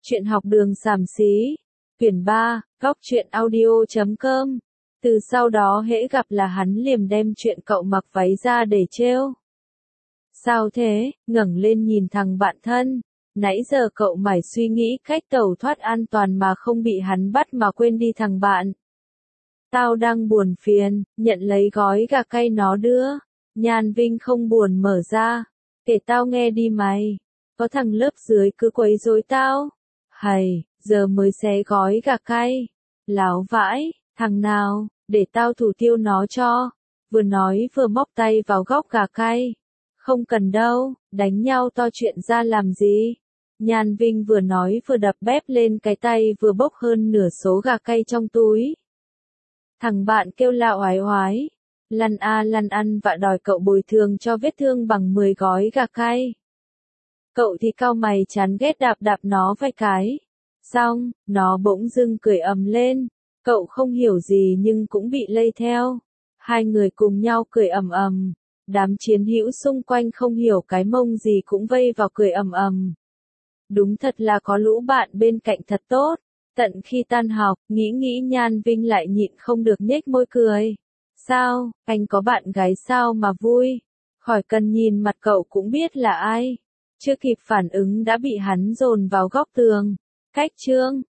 Chuyện học đường xàm xí. Quyển 3, góc truyện audio.com. Từ sau đó hễ gặp là hắn liềm đem chuyện cậu mặc váy ra để trêu. Sao thế, ngẩng lên nhìn thằng bạn thân. Nãy giờ cậu mải suy nghĩ cách tẩu thoát an toàn mà không bị hắn bắt mà quên đi thằng bạn. Tao đang buồn phiền, nhận lấy gói gà cay nó đưa. Nhan Vinh không buồn mở ra. Kể tao nghe đi mày. Có thằng lớp dưới cứ quấy rối tao. Hầy, giờ mới xé gói gà cay. Láo vãi, thằng nào, để tao thủ tiêu nó cho. Vừa nói vừa móc tay vào góc gà cay. Không cần đâu, đánh nhau to chuyện ra làm gì. Nhan Vinh vừa nói vừa đập bếp lên cái tay vừa bốc hơn nửa số gà cay trong túi. Thằng bạn kêu la oái oái. Lăn a lăn ăn và đòi cậu bồi thường cho vết thương bằng 10 gói gà cay. Cậu thì cau mày chán ghét đạp đạp nó vài cái. Xong, nó bỗng dưng cười ầm lên. Cậu không hiểu gì nhưng cũng bị lây theo. Hai người cùng nhau cười ầm ầm. Đám chiến hữu xung quanh không hiểu cái mông gì cũng vây vào cười ầm ầm. Đúng thật là có lũ bạn bên cạnh thật tốt. Tận khi tan học, nghĩ Nhan Vinh lại nhịn không được nhếch môi cười. Sao, anh có bạn gái sao mà vui? Khỏi cần nhìn mặt cậu cũng biết là ai. Chưa kịp phản ứng đã bị hắn dồn vào góc tường. Cách chương.